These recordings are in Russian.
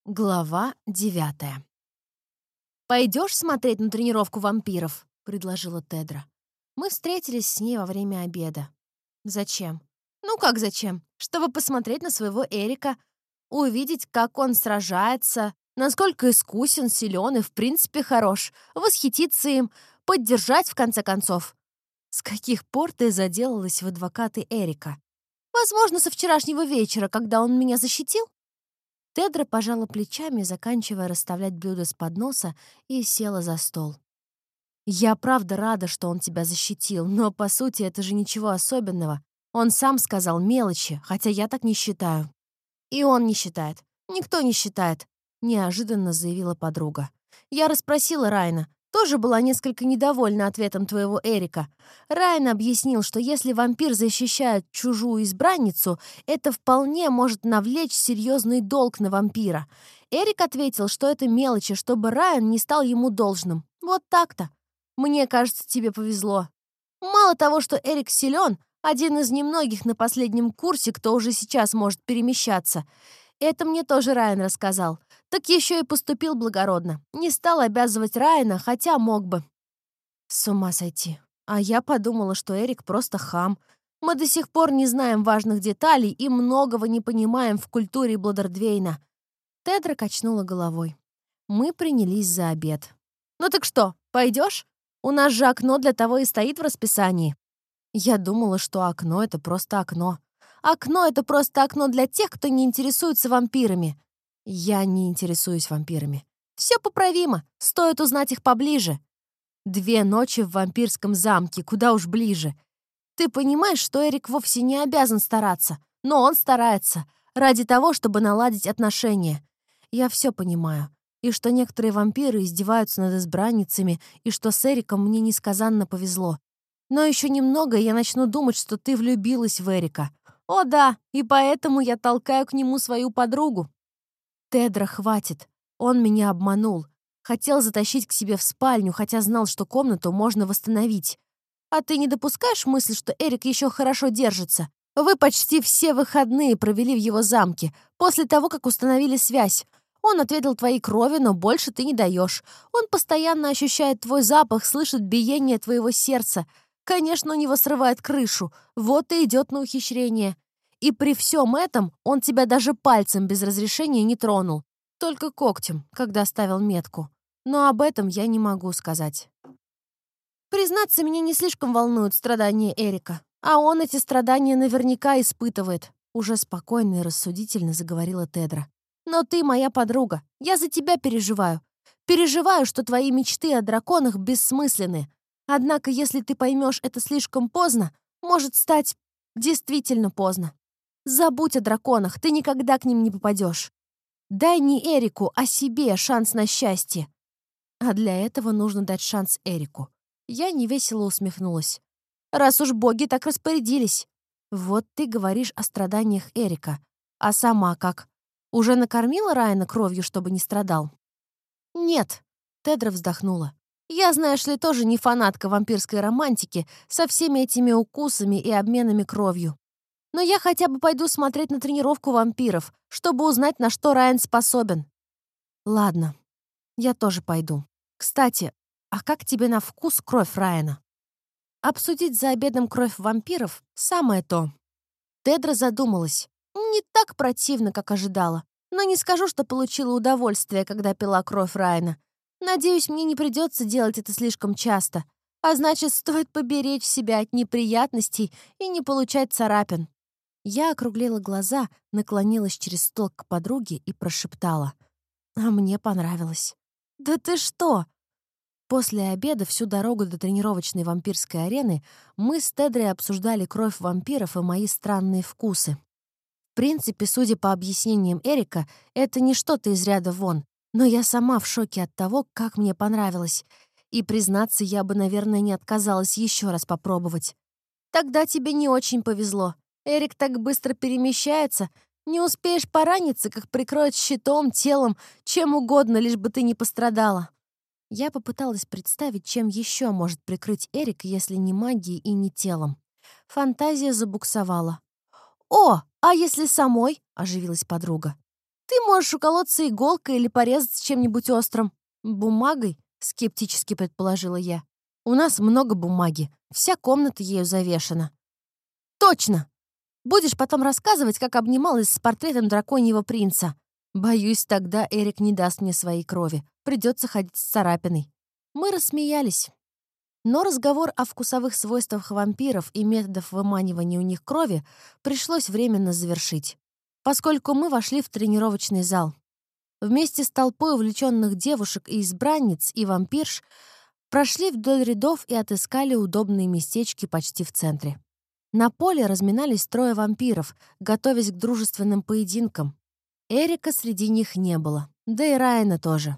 Глава 9. «Пойдешь смотреть на тренировку вампиров?» — предложила Тедра. Мы встретились с ней во время обеда. Зачем? Ну как зачем? Чтобы посмотреть на своего Эрика, увидеть, как он сражается, насколько искусен, силен и в принципе хорош, восхититься им, поддержать в конце концов. С каких пор ты заделалась в адвокаты Эрика? Возможно, со вчерашнего вечера, когда он меня защитил? Тедра пожала плечами, заканчивая расставлять блюда с подноса, и села за стол. «Я правда рада, что он тебя защитил, но, по сути, это же ничего особенного. Он сам сказал мелочи, хотя я так не считаю». «И он не считает. Никто не считает», — неожиданно заявила подруга. «Я расспросила Райна. Тоже была несколько недовольна ответом твоего Эрика. Райан объяснил, что если вампир защищает чужую избранницу, это вполне может навлечь серьезный долг на вампира. Эрик ответил, что это мелочи, чтобы Райан не стал ему должным. Вот так-то. Мне кажется, тебе повезло. Мало того, что Эрик силен, один из немногих на последнем курсе, кто уже сейчас может перемещаться. Это мне тоже Райан рассказал. Так еще и поступил благородно. Не стал обязывать Райана, хотя мог бы. С ума сойти. А я подумала, что Эрик просто хам. Мы до сих пор не знаем важных деталей и многого не понимаем в культуре Блодердвейна. Тедра качнула головой. Мы принялись за обед. «Ну так что, пойдешь? У нас же окно для того и стоит в расписании». Я думала, что окно — это просто окно. Окно — это просто окно для тех, кто не интересуется вампирами. Я не интересуюсь вампирами. Все поправимо, стоит узнать их поближе. 2 ночи в вампирском замке, куда уж ближе. Ты понимаешь, что Эрик вовсе не обязан стараться, но он старается, ради того, чтобы наладить отношения. Я все понимаю. И что некоторые вампиры издеваются над избранницами, и что с Эриком мне несказанно повезло. Но еще немного, и я начну думать, что ты влюбилась в Эрика. О да, и поэтому я толкаю к нему свою подругу. Тедра, хватит. Он меня обманул. Хотел затащить к себе в спальню, хотя знал, что комнату можно восстановить. А ты не допускаешь мысли, что Эрик еще хорошо держится? Вы почти все выходные провели в его замке, после того, как установили связь. Он отведал твоей крови, но больше ты не даешь. Он постоянно ощущает твой запах, слышит биение твоего сердца. Конечно, у него срывает крышу. Вот и идет на ухищрение. И при всем этом он тебя даже пальцем без разрешения не тронул. Только когтем, когда ставил метку. Но об этом я не могу сказать. Признаться, меня не слишком волнуют страдания Эрика. А он эти страдания наверняка испытывает. Уже спокойно и рассудительно заговорила Тедра. Но ты моя подруга. Я за тебя переживаю. Переживаю, что твои мечты о драконах бессмысленны. Однако, если ты поймешь это слишком поздно, может стать действительно поздно. Забудь о драконах, ты никогда к ним не попадешь. Дай не Эрику, а себе шанс на счастье. А для этого нужно дать шанс Эрику. Я невесело усмехнулась. Раз уж боги так распорядились. Вот ты говоришь о страданиях Эрика. А сама как? Уже накормила Райана кровью, чтобы не страдал? Нет. Тедра вздохнула. Я, знаешь ли, тоже не фанатка вампирской романтики со всеми этими укусами и обменами кровью. Но я хотя бы пойду смотреть на тренировку вампиров, чтобы узнать, на что Райан способен. Ладно, я тоже пойду. Кстати, а как тебе на вкус кровь Райана? Обсудить за обедом кровь вампиров — самое то. Тедра задумалась. Не так противно, как ожидала. Но не скажу, что получила удовольствие, когда пила кровь Райана. Надеюсь, мне не придется делать это слишком часто. А значит, стоит поберечь себя от неприятностей и не получать царапин. Я округлила глаза, наклонилась через стол к подруге и прошептала. А мне понравилось. «Да ты что?» После обеда всю дорогу до тренировочной вампирской арены мы с Тедрой обсуждали кровь вампиров и мои странные вкусы. В принципе, судя по объяснениям Эрика, это не что-то из ряда вон, но я сама в шоке от того, как мне понравилось. И, признаться, я бы, наверное, не отказалась еще раз попробовать. Тогда тебе не очень повезло. Эрик так быстро перемещается. Не успеешь пораниться, как прикроет щитом, телом, чем угодно, лишь бы ты не пострадала. Я попыталась представить, чем еще может прикрыть Эрик, если не магией и не телом. Фантазия забуксовала. «О, а если самой?» — оживилась подруга. Ты можешь уколоться иголкой или порезаться чем-нибудь острым. Бумагой, скептически предположила я. У нас много бумаги, вся комната ею завешана. Точно! Будешь потом рассказывать, как обнималась с портретом драконьего принца. Боюсь, тогда Эрик не даст мне своей крови. Придется ходить с царапиной. Мы рассмеялись. Но разговор о вкусовых свойствах вампиров и методах выманивания у них крови пришлось временно завершить, поскольку мы вошли в тренировочный зал. Вместе с толпой увлеченных девушек и избранниц и вампирш прошли вдоль рядов и отыскали удобные местечки почти в центре. На поле разминались трое вампиров, готовясь к дружественным поединкам. Эрика среди них не было, да и Райана тоже.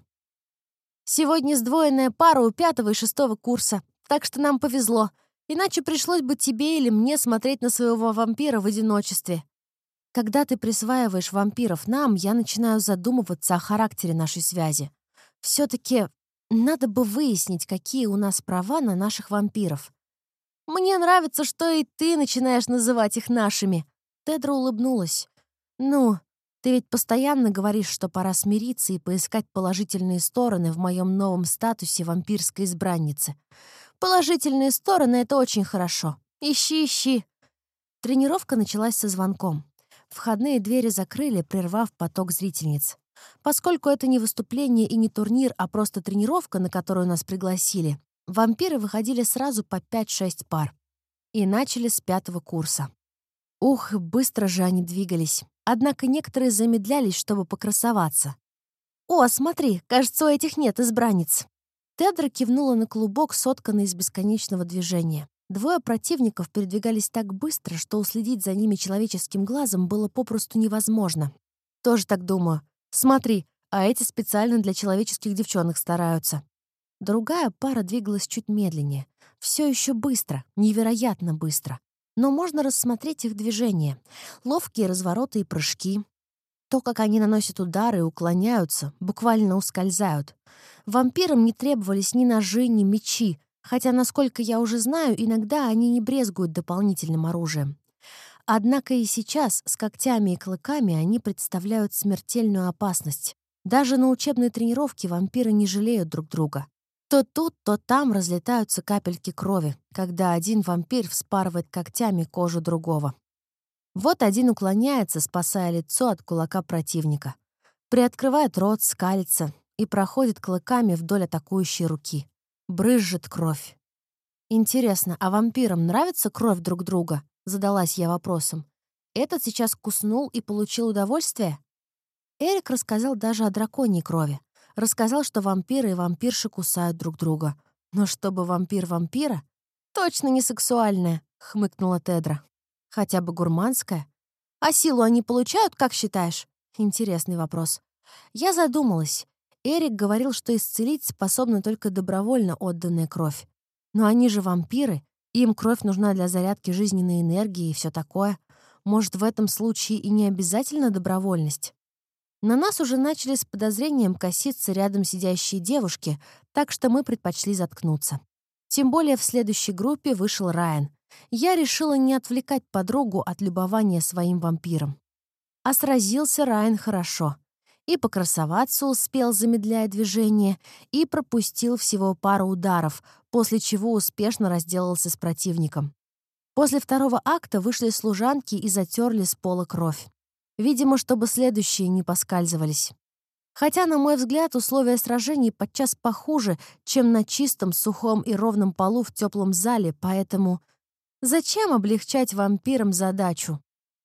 «Сегодня сдвоенная пара у 5-го и 6-го курса, так что нам повезло, иначе пришлось бы тебе или мне смотреть на своего вампира в одиночестве. Когда ты присваиваешь вампиров нам, я начинаю задумываться о характере нашей связи. Все-таки надо бы выяснить, какие у нас права на наших вампиров. Мне нравится, что и ты начинаешь называть их нашими». Тедра улыбнулась. «Ну, ты ведь постоянно говоришь, что пора смириться и поискать положительные стороны в моем новом статусе вампирской избранницы. Положительные стороны — это очень хорошо. Ищи, ищи». Тренировка началась со звонком. Входные двери закрыли, прервав поток зрительниц. Поскольку это не выступление и не турнир, а просто тренировка, на которую нас пригласили, вампиры выходили сразу по 5-6 пар. И начали с 5-го курса. Ух, быстро же они двигались. Однако некоторые замедлялись, чтобы покрасоваться. «О, смотри, кажется, у этих нет избранниц». Тедра кивнула на клубок, сотканный из бесконечного движения. Двое противников передвигались так быстро, что уследить за ними человеческим глазом было попросту невозможно. Тоже так думаю. Смотри, а эти специально для человеческих девчонок стараются. Другая пара двигалась чуть медленнее. Все еще быстро, невероятно быстро. Но можно рассмотреть их движения. Ловкие развороты и прыжки. То, как они наносят удары и уклоняются, буквально ускользают. Вампирам не требовались ни ножи, ни мечи, хотя, насколько я уже знаю, иногда они не брезгуют дополнительным оружием. Однако и сейчас с когтями и клыками они представляют смертельную опасность. Даже на учебной тренировке вампиры не жалеют друг друга. То тут, то там разлетаются капельки крови, когда один вампир вспарывает когтями кожу другого. Вот один уклоняется, спасая лицо от кулака противника. Приоткрывает рот, скалится и проходит клыками вдоль атакующей руки. Брызжет кровь. «Интересно, а вампирам нравится кровь друг друга?» — задалась я вопросом. «Этот сейчас куснул и получил удовольствие?» Эрик рассказал даже о драконьей крови. Рассказал, что вампиры и вампирши кусают друг друга. Но чтобы вампир вампира? Точно не сексуальная, хмыкнула Тедра. Хотя бы гурманская. А силу они получают, как считаешь? Интересный вопрос. Я задумалась. Эрик говорил, что исцелить способна только добровольно отданная кровь. Но они же вампиры, им кровь нужна для зарядки жизненной энергии и все такое. Может, в этом случае и не обязательно добровольность? На нас уже начали с подозрением коситься рядом сидящие девушки, так что мы предпочли заткнуться. Тем более в следующей группе вышел Райан. Я решила не отвлекать подругу от любования своим вампиром. А сразился Райан хорошо. И покрасоваться успел, замедляя движение, и пропустил всего пару ударов, после чего успешно разделался с противником. После второго акта вышли служанки и затерли с пола кровь. Видимо, чтобы следующие не поскальзывались. Хотя, на мой взгляд, условия сражений подчас похуже, чем на чистом, сухом и ровном полу в теплом зале, поэтому зачем облегчать вампирам задачу?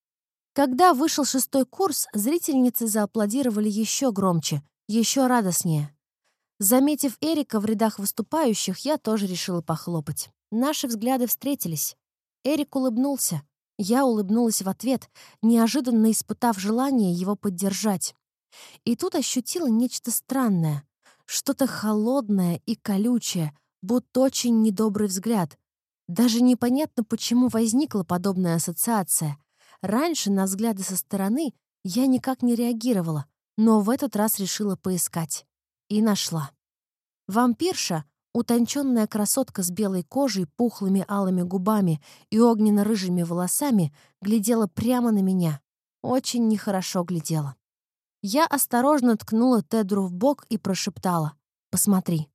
Когда вышел 6-й курс, зрительницы зааплодировали еще громче, еще радостнее. Заметив Эрика в рядах выступающих, я тоже решила похлопать. Наши взгляды встретились. Эрик улыбнулся. Я улыбнулась в ответ, неожиданно испытав желание его поддержать. И тут ощутила нечто странное, что-то холодное и колючее, будто очень недобрый взгляд. Даже непонятно, почему возникла подобная ассоциация. Раньше на взгляды со стороны я никак не реагировала, но в этот раз решила поискать. И нашла. Вампирша, утонченная красотка с белой кожей, пухлыми алыми губами и огненно-рыжими волосами, глядела прямо на меня. Очень нехорошо глядела. Я осторожно ткнула Тедру в бок и прошептала: «Посмотри».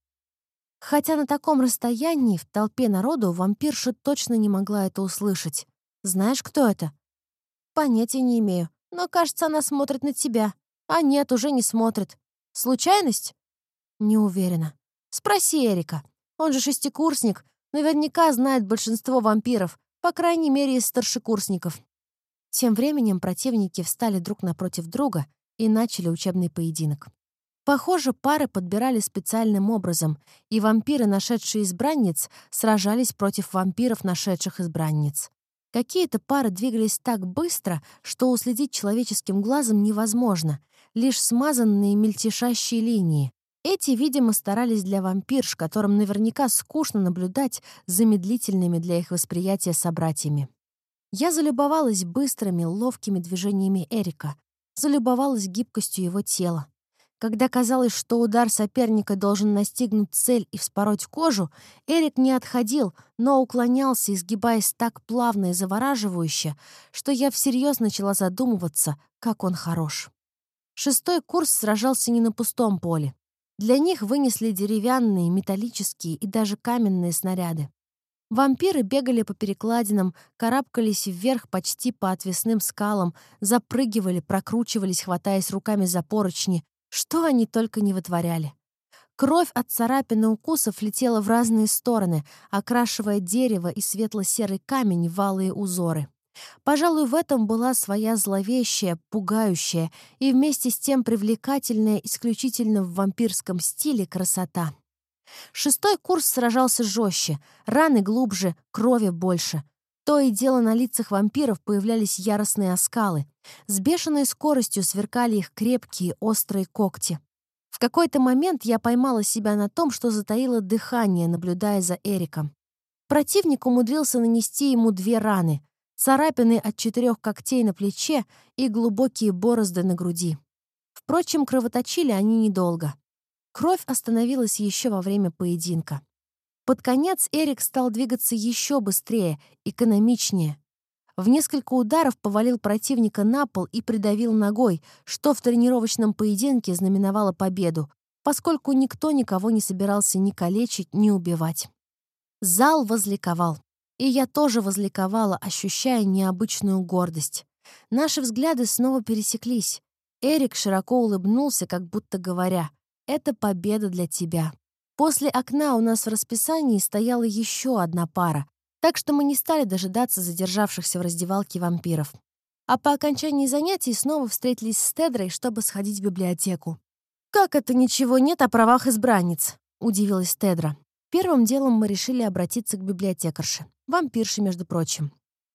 Хотя на таком расстоянии, в толпе народу, вампирша точно не могла это услышать. «Знаешь, кто это?» «Понятия не имею. Но, кажется, она смотрит на тебя. А нет, уже не смотрит. Случайность?» «Не уверена. Спроси Эрика. Он же шестикурсник. Наверняка знает большинство вампиров. По крайней мере, из старшекурсников». Тем временем противники встали друг напротив друга и начали учебный поединок. Похоже, пары подбирали специальным образом, и вампиры, нашедшие избранниц, сражались против вампиров, нашедших избранниц. Какие-то пары двигались так быстро, что уследить человеческим глазом невозможно, лишь смазанные мельтешащие линии. Эти, видимо, старались для вампирш, которым наверняка скучно наблюдать за медлительными для их восприятия собратьями. Я залюбовалась быстрыми, ловкими движениями Эрика, залюбовалась гибкостью его тела. Когда казалось, что удар соперника должен настигнуть цель и вспороть кожу, Эрик не отходил, но уклонялся, изгибаясь так плавно и завораживающе, что я всерьез начала задумываться, как он хорош. Шестой курс сражался не на пустом поле. Для них вынесли деревянные, металлические и даже каменные снаряды. Вампиры бегали по перекладинам, карабкались вверх почти по отвесным скалам, запрыгивали, прокручивались, хватаясь руками за поручни. Что они только не вытворяли. Кровь от царапин и укусов летела в разные стороны, окрашивая дерево и светло-серый камень в алые узоры. Пожалуй, в этом была своя зловещая, пугающая и вместе с тем привлекательная исключительно в вампирском стиле красота. Шестой курс сражался жестче, раны глубже, крови больше. То и дело на лицах вампиров появлялись яростные оскалы. С бешеной скоростью сверкали их крепкие, острые когти. В какой-то момент я поймала себя на том, что затаила дыхание, наблюдая за Эриком. Противник умудрился нанести ему 2 раны: царапины от 4 когтей на плече и глубокие борозды на груди. Впрочем, кровоточили они недолго. Кровь остановилась еще во время поединка. Под конец Эрик стал двигаться еще быстрее, экономичнее. В несколько ударов повалил противника на пол и придавил ногой, что в тренировочном поединке знаменовало победу, поскольку никто никого не собирался ни калечить, ни убивать. Зал возликовал. И я тоже возликовала, ощущая необычную гордость. Наши взгляды снова пересеклись. Эрик широко улыбнулся, как будто говоря: «Это победа для тебя». После окна у нас в расписании стояла еще одна пара, так что мы не стали дожидаться задержавшихся в раздевалке вампиров. А по окончании занятий снова встретились с Тедрой, чтобы сходить в библиотеку. «Как это ничего нет о правах избранниц?» — удивилась Тедра. Первым делом мы решили обратиться к библиотекарше. Вампирше, между прочим.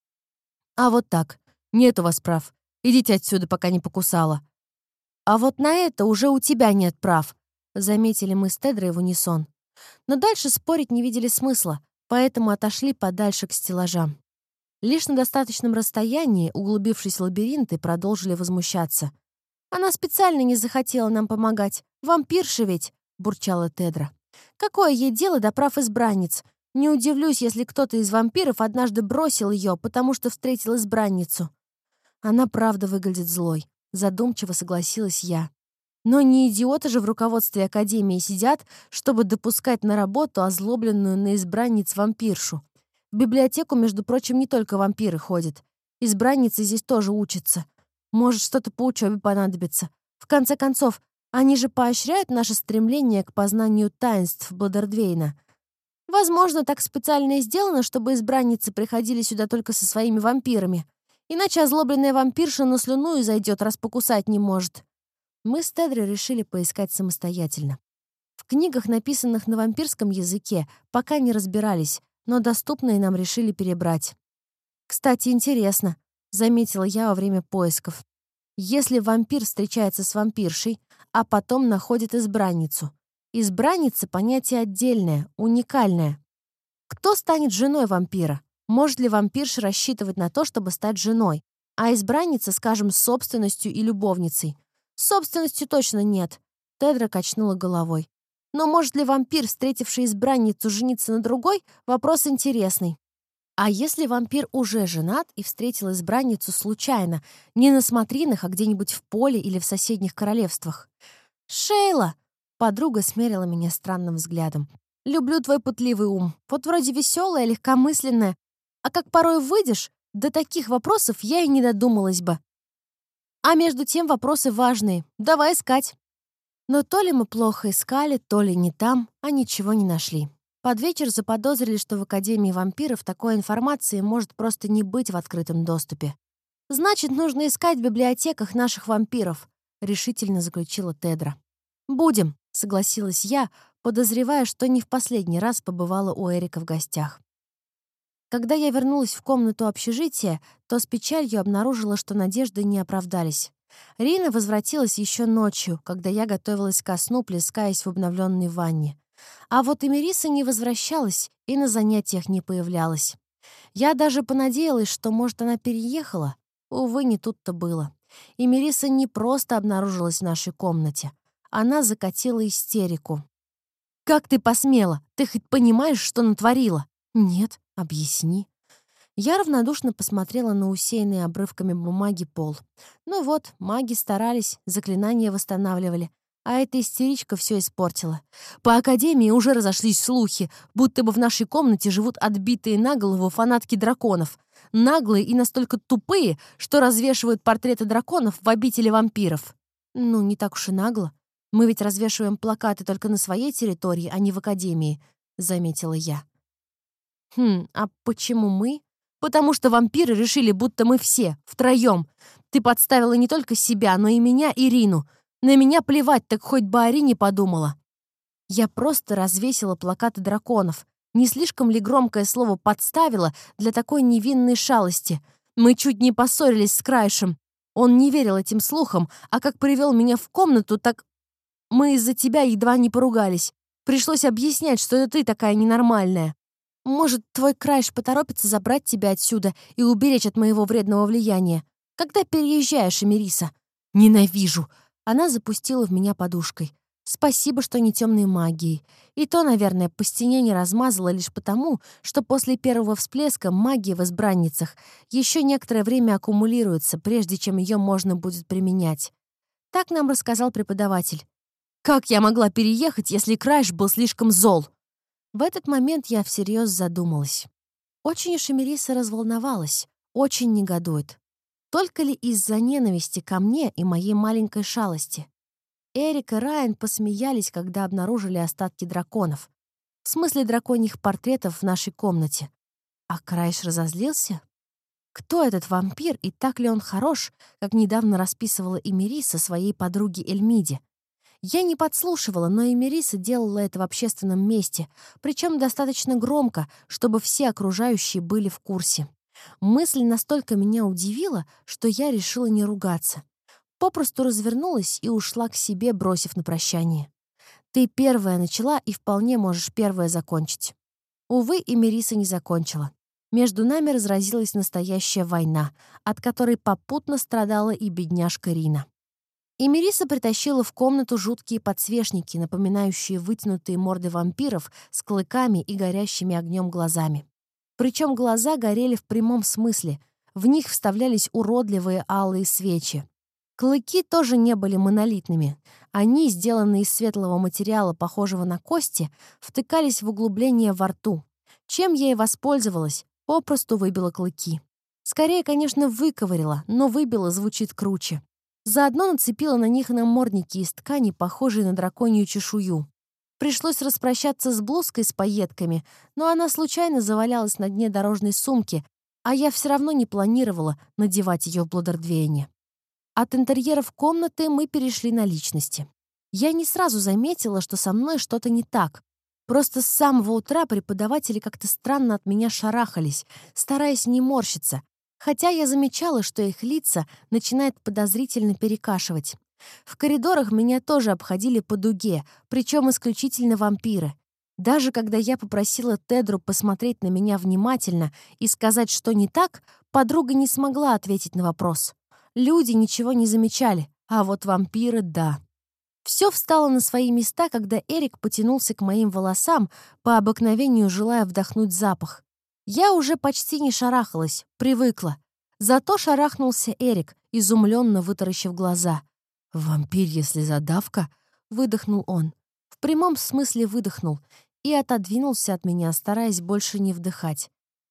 «А вот так. Нет у вас прав. Идите отсюда, пока не покусала». «А вот на это уже у тебя нет прав», — заметили мы с Тедрой в унисон. Но дальше спорить не видели смысла, поэтому отошли подальше к стеллажам. Лишь на достаточном расстоянии, углубившись в лабиринты, продолжили возмущаться. «Она специально не захотела нам помогать. Вампирша ведь!» — бурчала Тедра. «Какое ей дело до прав избранниц? Не удивлюсь, если кто-то из вампиров однажды бросил ее, потому что встретил избранницу». «Она правда выглядит злой», — задумчиво согласилась я. «Но не идиоты же в руководстве Академии сидят, чтобы допускать на работу озлобленную на избранниц вампиршу. В библиотеку, между прочим, не только вампиры ходят. Избранницы здесь тоже учатся. Может, что-то по учебе понадобится. В конце концов, они же поощряют наше стремление к познанию таинств Бладердвейна. Возможно, так специально и сделано, чтобы избранницы приходили сюда только со своими вампирами. Иначе озлобленная вампирша на слюну и зайдет, раз покусать не может». Мы с Тедрой решили поискать самостоятельно. В книгах, написанных на вампирском языке, пока не разбирались, но доступные нам решили перебрать. «Кстати, интересно», — заметила я во время поисков. «Если вампир встречается с вампиршей, а потом находит избранницу. Избранница — понятие отдельное, уникальное. Кто станет женой вампира? Может ли вампирша рассчитывать на то, чтобы стать женой? А избранница, скажем, с собственностью и любовницей? С собственностью точно нет». Тедра качнула головой. «Но может ли вампир, встретивший избранницу, жениться на другой? Вопрос интересный». А если вампир уже женат и встретил избранницу случайно, не на смотринах, а где-нибудь в поле или в соседних королевствах? «Шейла!» — подруга смерила меня странным взглядом. «Люблю твой пытливый ум. Вот вроде веселая, легкомысленная. А как порой выйдешь, до таких вопросов я и не додумалась бы. А между тем вопросы важные. Давай искать». Но то ли мы плохо искали, то ли не там, а ничего не нашли. Под вечер заподозрили, что в Академии вампиров такой информации может просто не быть в открытом доступе. «Значит, нужно искать в библиотеках наших вампиров», — решительно заключила Тедра. «Будем», — согласилась я, подозревая, что не в последний раз побывала у Эрика в гостях. Когда я вернулась в комнату общежития, то с печалью обнаружила, что надежды не оправдались. Рина возвратилась еще ночью, когда я готовилась ко сну, плескаясь в обновленной ванне. А вот и Мериса не возвращалась и на занятиях не появлялась. Я даже понадеялась, что, может, она переехала. Увы, не тут-то было. И Мериса не просто обнаружилась в нашей комнате. Она закатила истерику. «Как ты посмела? Ты хоть понимаешь, что натворила?» «Нет, объясни». Я равнодушно посмотрела на усеянный обрывками бумаги пол. Ну вот, маги старались, заклинания восстанавливали. А эта истеричка все испортила. По академии уже разошлись слухи, будто бы в нашей комнате живут отбитые на голову фанатки драконов. Наглые и настолько тупые, что развешивают портреты драконов в обители вампиров. Ну, не так уж и нагло. Мы ведь развешиваем плакаты только на своей территории, а не в академии, заметила я. А почему мы? Потому что вампиры решили, будто мы все, втроем. Ты подставила не только себя, но и меня, и Рину. На меня плевать, так хоть бы о Рине подумала. Я просто развесила плакаты драконов. Не слишком ли громкое слово «подставила» для такой невинной шалости? Мы чуть не поссорились с Крайшем. Он не верил этим слухам, а как привел меня в комнату, так мы из-за тебя едва не поругались. Пришлось объяснять, что это ты такая ненормальная. Может, твой Крайш поторопится забрать тебя отсюда и уберечь от моего вредного влияния? Когда переезжаешь, Эмириса? Ненавижу. Она запустила в меня подушкой. Спасибо, что не темной магией. И то, наверное, по стене не размазала лишь потому, что после первого всплеска магия в избранницах еще некоторое время аккумулируется, прежде чем ее можно будет применять. Так нам рассказал преподаватель. Как я могла переехать, если Крайш был слишком зол? В этот момент я всерьез задумалась. Очень уж Эмириса разволновалась, очень негодует. Только ли из-за ненависти ко мне и моей маленькой шалости? Эрик и Райан посмеялись, когда обнаружили остатки драконов. В смысле драконьих портретов в нашей комнате. А Крайш разозлился? Кто этот вампир и так ли он хорош, как недавно расписывала Эмириса своей подруге Эльмиде? Я не подслушивала, но Эмириса делала это в общественном месте, причем достаточно громко, чтобы все окружающие были в курсе. Мысль настолько меня удивила, что я решила не ругаться. Попросту развернулась и ушла к себе, бросив на прощание. «Ты первая начала и вполне можешь первая закончить». Увы, Эмириса не закончила. Между нами разразилась настоящая война, от которой попутно страдала и бедняжка Рина. И Мериса притащила в комнату жуткие подсвечники, напоминающие вытянутые морды вампиров с клыками и горящими огнем глазами. Причем глаза горели в прямом смысле. В них вставлялись уродливые алые свечи. Клыки тоже не были монолитными. Они, сделанные из светлого материала, похожего на кости, втыкались в углубление во рту. Чем я и воспользовалась, попросту выбила клыки. Скорее, конечно, выковырила, но выбила звучит круче. Заодно нацепила на них намордники из ткани, похожие на драконью чешую. Пришлось распрощаться с блузкой с пайетками, но она случайно завалялась на дне дорожной сумки, а я все равно не планировала надевать ее в Блодердвейне. От интерьеров комнаты мы перешли на личности. Я не сразу заметила, что со мной что-то не так. Просто с самого утра преподаватели как-то странно от меня шарахались, стараясь не морщиться, хотя я замечала, что их лица начинают подозрительно перекашивать. В коридорах меня тоже обходили по дуге, причем исключительно вампиры. Даже когда я попросила Тедру посмотреть на меня внимательно и сказать, что не так, подруга не смогла ответить на вопрос. Люди ничего не замечали, а вот вампиры — да. Все встало на свои места, когда Эрик потянулся к моим волосам, по обыкновению желая вдохнуть запах. Я уже почти не шарахалась, привыкла. Зато шарахнулся Эрик, изумленно вытаращив глаза. «Вампирья слезодавка?» — выдохнул он. В прямом смысле выдохнул и отодвинулся от меня, стараясь больше не вдыхать.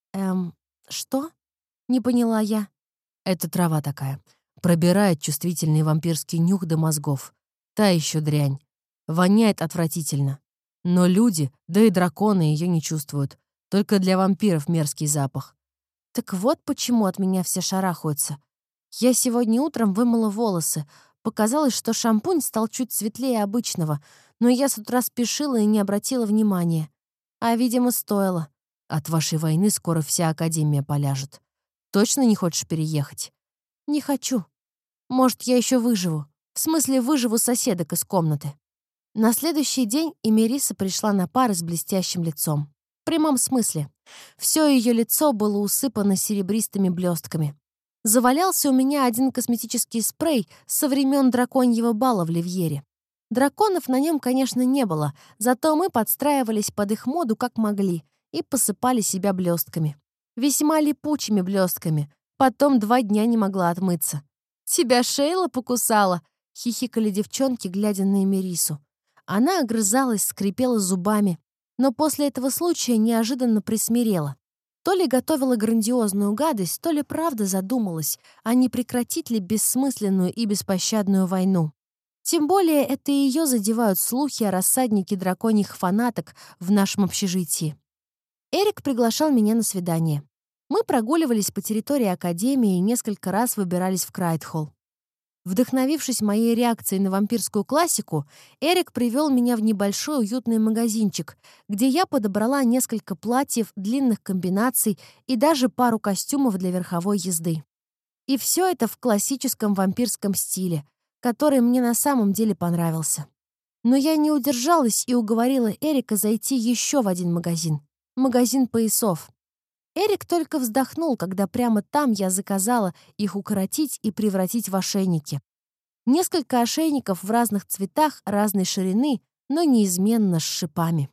Что?» — не поняла я. «Это трава такая. Пробирает чувствительный вампирский нюх до мозгов. Та еще дрянь. Воняет отвратительно. Но люди, да и драконы ее не чувствуют. Только для вампиров мерзкий запах. Так вот почему от меня все шарахаются. Я сегодня утром вымыла волосы. Показалось, что шампунь стал чуть светлее обычного, но я с утра спешила и не обратила внимания. А, видимо, стоило. От вашей войны скоро вся Академия поляжет. Точно не хочешь переехать? Не хочу. Может, я еще выживу. В смысле, выживу соседок из комнаты. На следующий день Эмериса пришла на пары с блестящим лицом. В прямом смысле. Все ее лицо было усыпано серебристыми блестками. Завалялся у меня один косметический спрей со времен драконьего бала в Ливьере. Драконов на нем, конечно, не было, зато мы подстраивались под их моду как могли и посыпали себя блестками. Весьма липучими блестками. Потом 2 дня не могла отмыться. «Тебя Шейла покусала?» — хихикали девчонки, глядя на Эмерису. Она огрызалась, скрипела зубами, но после этого случая неожиданно присмирела. То ли готовила грандиозную гадость, то ли правда задумалась, а не прекратить ли бессмысленную и беспощадную войну. Тем более это ее задевают слухи о рассаднике драконьих фанаток в нашем общежитии. Эрик приглашал меня на свидание. Мы прогуливались по территории Академии и несколько раз выбирались в Крайтхолл. Вдохновившись моей реакцией на вампирскую классику, Эрик привел меня в небольшой уютный магазинчик, где я подобрала несколько платьев, длинных комбинаций и даже пару костюмов для верховой езды. И все это в классическом вампирском стиле, который мне на самом деле понравился. Но я не удержалась и уговорила Эрика зайти еще в один магазин. Магазин поясов. Эрик только вздохнул, когда прямо там я заказала их укоротить и превратить в ошейники. Несколько ошейников в разных цветах, разной ширины, но неизменно с шипами.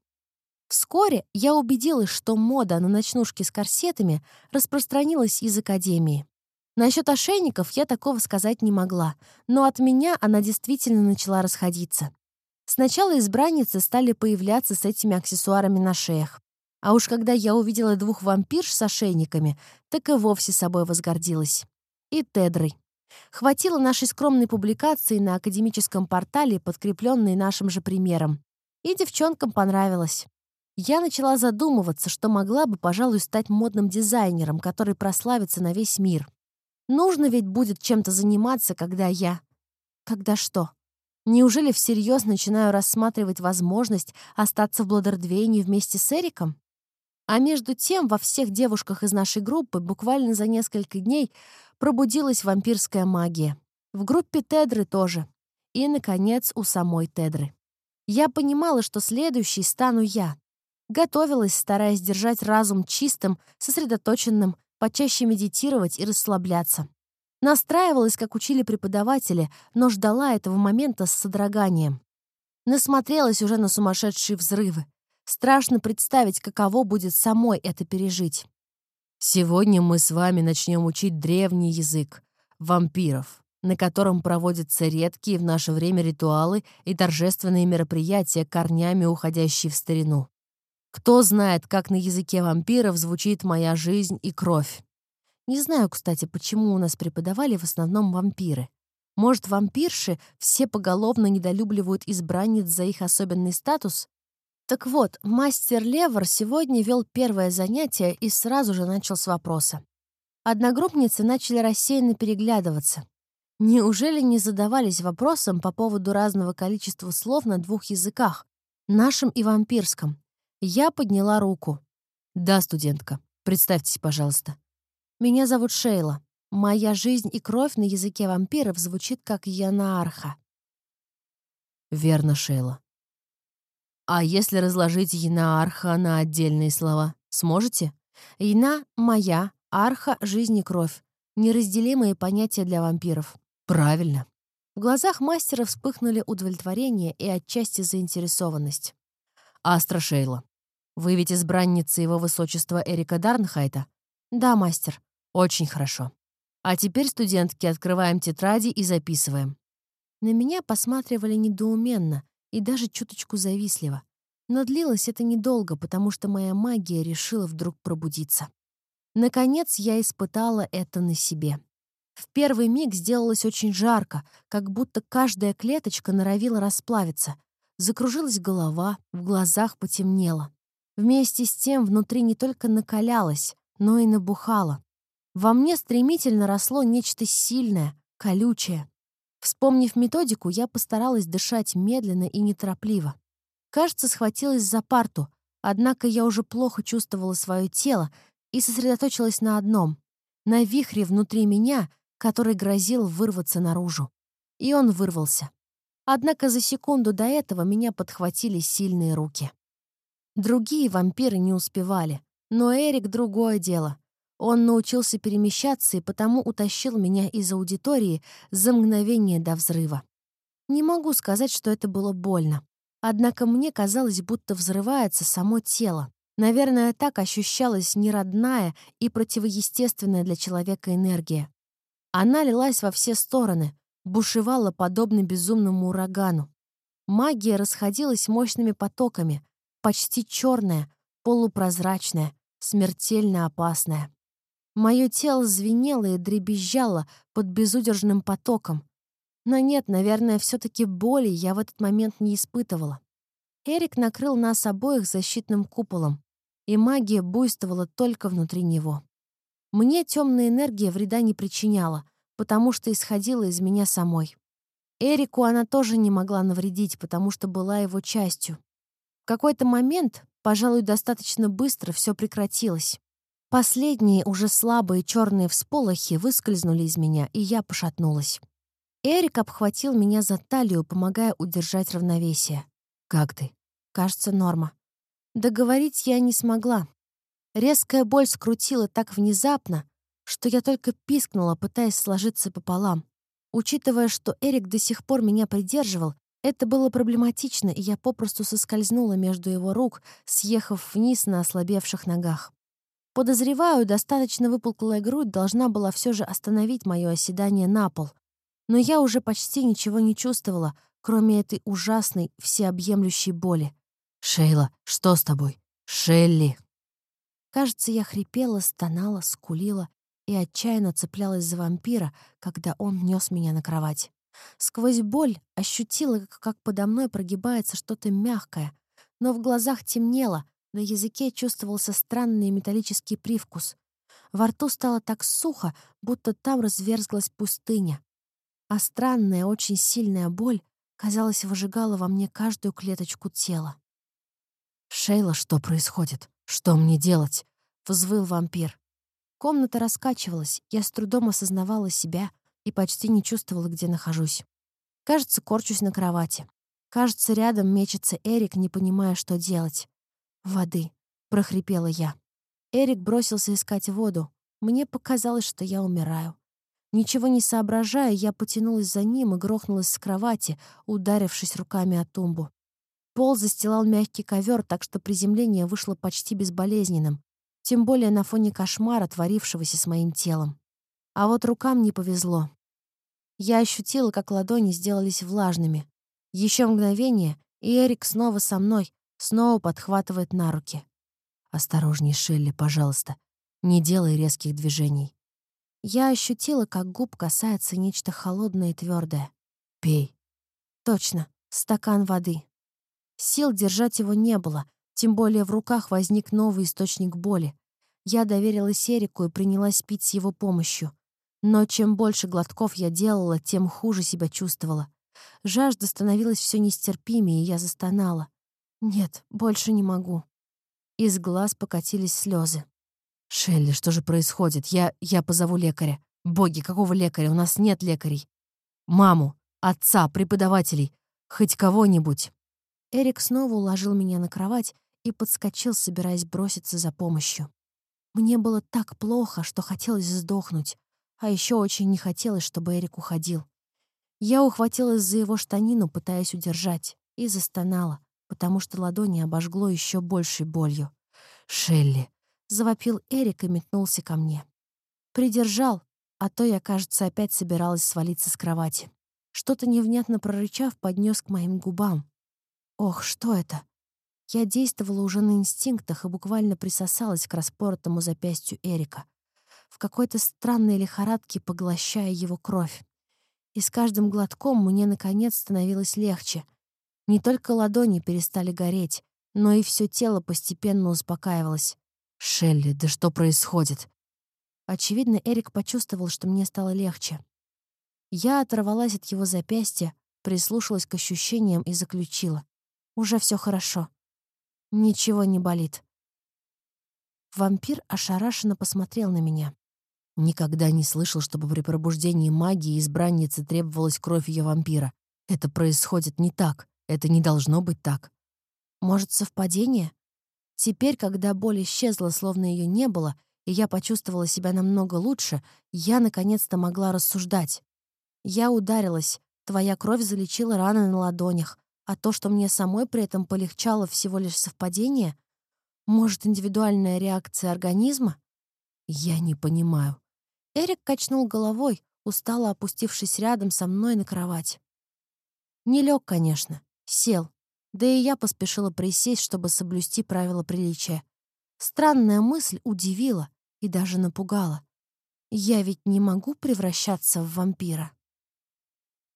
Вскоре я убедилась, что мода на ночнушки с корсетами распространилась из Академии. Насчет ошейников я такого сказать не могла, но от меня она действительно начала расходиться. Сначала избранницы стали появляться с этими аксессуарами на шеях. А уж когда я увидела 2 вампирш с ошейниками, так и вовсе собой возгордилась. И Тедрой. Хватило нашей скромной публикации на академическом портале, подкрепленной нашим же примером. И девчонкам понравилось. Я начала задумываться, что могла бы, пожалуй, стать модным дизайнером, который прославится на весь мир. Нужно ведь будет чем-то заниматься, когда я... Когда что? Неужели всерьез начинаю рассматривать возможность остаться в Блодердвейне вместе с Эриком? А между тем во всех девушках из нашей группы буквально за несколько дней пробудилась вампирская магия. В группе Тедры тоже. И, наконец, у самой Тедры. Я понимала, что следующей стану я. Готовилась, стараясь держать разум чистым, сосредоточенным, почаще медитировать и расслабляться. Настраивалась, как учили преподаватели, но ждала этого момента с содроганием. Насмотрелась уже на сумасшедшие взрывы. Страшно представить, каково будет самой это пережить. Сегодня мы с вами начнем учить древний язык — вампиров, на котором проводятся редкие в наше время ритуалы и торжественные мероприятия, корнями уходящие в старину. Кто знает, как на языке вампиров звучит «моя жизнь и кровь». Не знаю, кстати, почему у нас преподавали в основном вампиры. Может, вампирши все поголовно недолюбливают избранниц за их особенный статус? Так вот, мастер Левар сегодня вел первое занятие и сразу же начал с вопроса. Одногруппницы начали рассеянно переглядываться. Неужели не задавались вопросом по поводу разного количества слов на 2 языках, нашем и вампирском? Я подняла руку. «Да, студентка. Представьтесь, пожалуйста». «Меня зовут Шейла. Моя жизнь и кровь на языке вампиров звучит как Янаарха». «Верно, Шейла. А если разложить Янаарха на отдельные слова, сможете? Яна — моя, арха — жизнь и кровь. Неразделимые понятия для вампиров». «Правильно». В глазах мастера вспыхнули удовлетворение и отчасти заинтересованность. «Астра, Шейла, Вы ведь избранница его высочества Эрика Дарнхайта? Да, мастер. Очень хорошо. А теперь, студентки, открываем тетради и записываем. На меня посматривали недоуменно и даже чуточку завистливо. Но длилось это недолго, потому что моя магия решила вдруг пробудиться. Наконец я испытала это на себе. В первый миг сделалось очень жарко, как будто каждая клеточка норовила расплавиться. Закружилась голова, в глазах потемнело. Вместе с тем внутри не только накалялось, но и набухало. Во мне стремительно росло нечто сильное, колючее. Вспомнив методику, я постаралась дышать медленно и неторопливо. Кажется, схватилась за парту, однако я уже плохо чувствовала свое тело и сосредоточилась на одном — на вихре внутри меня, который грозил вырваться наружу. И он вырвался. Однако за секунду до этого меня подхватили сильные руки. Другие вампиры не успевали, но Эрик — другое дело. Он научился перемещаться и потому утащил меня из аудитории за мгновение до взрыва. Не могу сказать, что это было больно. Однако мне казалось, будто взрывается само тело. Наверное, так ощущалась неродная и противоестественная для человека энергия. Она лилась во все стороны, бушевала подобно безумному урагану. Магия расходилась мощными потоками, почти черная, полупрозрачная, смертельно опасная. Мое тело звенело и дребезжало под безудержным потоком. Но нет, наверное, все-таки боли я в этот момент не испытывала. Эрик накрыл нас обоих защитным куполом, и магия буйствовала только внутри него. Мне темная энергия вреда не причиняла, потому что исходила из меня самой. Эрику она тоже не могла навредить, потому что была его частью. В какой-то момент, пожалуй, достаточно быстро все прекратилось. Последние, уже слабые черные всполохи выскользнули из меня, и я пошатнулась. Эрик обхватил меня за талию, помогая удержать равновесие. Как ты? Кажется, норма. Договорить я не смогла. Резкая боль скрутила так внезапно, что я только пискнула, пытаясь сложиться пополам. Учитывая, что Эрик до сих пор меня придерживал, это было проблематично, и я попросту соскользнула между его рук, съехав вниз на ослабевших ногах. Подозреваю, достаточно выпуклая грудь должна была все же остановить мое оседание на пол. Но я уже почти ничего не чувствовала, кроме этой ужасной, всеобъемлющей боли. Шейла, что с тобой? Шелли. Кажется, я хрипела, стонала, скулила и отчаянно цеплялась за вампира, когда он нес меня на кровать. Сквозь боль ощутила, как подо мной прогибается что-то мягкое, но в глазах темнело, на языке чувствовался странный металлический привкус. Во рту стало так сухо, будто там разверзлась пустыня. А странная, очень сильная боль, казалось, выжигала во мне каждую клеточку тела. Шейла, что происходит? Что мне делать? Взвыл вампир. Комната раскачивалась, я с трудом осознавала себя и почти не чувствовала, где нахожусь. Кажется, корчусь на кровати. Кажется, рядом мечется Эрик, не понимая, что делать. «Воды», — прохрипела я. Эрик бросился искать воду. Мне показалось, что я умираю. Ничего не соображая, я потянулась за ним и грохнулась с кровати, ударившись руками о тумбу. Пол застилал мягкий ковер, так что приземление вышло почти безболезненным, тем более на фоне кошмара, творившегося с моим телом. А вот рукам не повезло. Я ощутила, как ладони сделались влажными. Еще мгновение, и Эрик снова со мной, снова подхватывает на руки. Осторожней, Шелли, пожалуйста. Не делай резких движений. Я ощутила, как губ касается нечто холодное и твердое. Пей. Точно, стакан воды. Сил держать его не было, тем более в руках возник новый источник боли. Я доверилась Эрику и принялась пить с его помощью. Но чем больше глотков я делала, тем хуже себя чувствовала. Жажда становилась все нестерпимее, и я застонала. Нет, больше не могу. Из глаз покатились слезы. Шелли, что же происходит? Я позову лекаря. Боги, какого лекаря? У нас нет лекарей. Маму, отца, преподавателей. Хоть кого-нибудь. Эрик снова уложил меня на кровать и подскочил, собираясь броситься за помощью. Мне было так плохо, что хотелось сдохнуть, а еще очень не хотелось, чтобы Эрик уходил. Я ухватилась за его штанину, пытаясь удержать, и застонала, потому что ладони обожгло еще большей болью. «Шелли!» — завопил Эрик и метнулся ко мне. Придержал, а то я, кажется, опять собиралась свалиться с кровати. Что-то невнятно прорычав, поднес к моим губам. Ох, что это? Я действовала уже на инстинктах и буквально присосалась к распоротому запястью Эрика, в какой-то странной лихорадке поглощая его кровь. И с каждым глотком мне, наконец, становилось легче. Не только ладони перестали гореть, но и все тело постепенно успокаивалось. «Шелли, да что происходит?» Очевидно, Эрик почувствовал, что мне стало легче. Я оторвалась от его запястья, прислушалась к ощущениям и заключила. Уже все хорошо. Ничего не болит. Вампир ошарашенно посмотрел на меня. Никогда не слышал, чтобы при пробуждении магии избраннице требовалась кровь ее вампира. Это происходит не так. Это не должно быть так. Может, совпадение? Теперь, когда боль исчезла, словно ее не было, и я почувствовала себя намного лучше, я наконец-то могла рассуждать. Я ударилась, твоя кровь залечила раны на ладонях, а то, что мне самой при этом полегчало, всего лишь совпадение? Может, индивидуальная реакция организма? Я не понимаю. Эрик качнул головой, устало опустившись рядом со мной на кровать. Не лег, конечно, сел. Да и я поспешила присесть, чтобы соблюсти правила приличия. Странная мысль удивила и даже напугала. Я ведь не могу превращаться в вампира.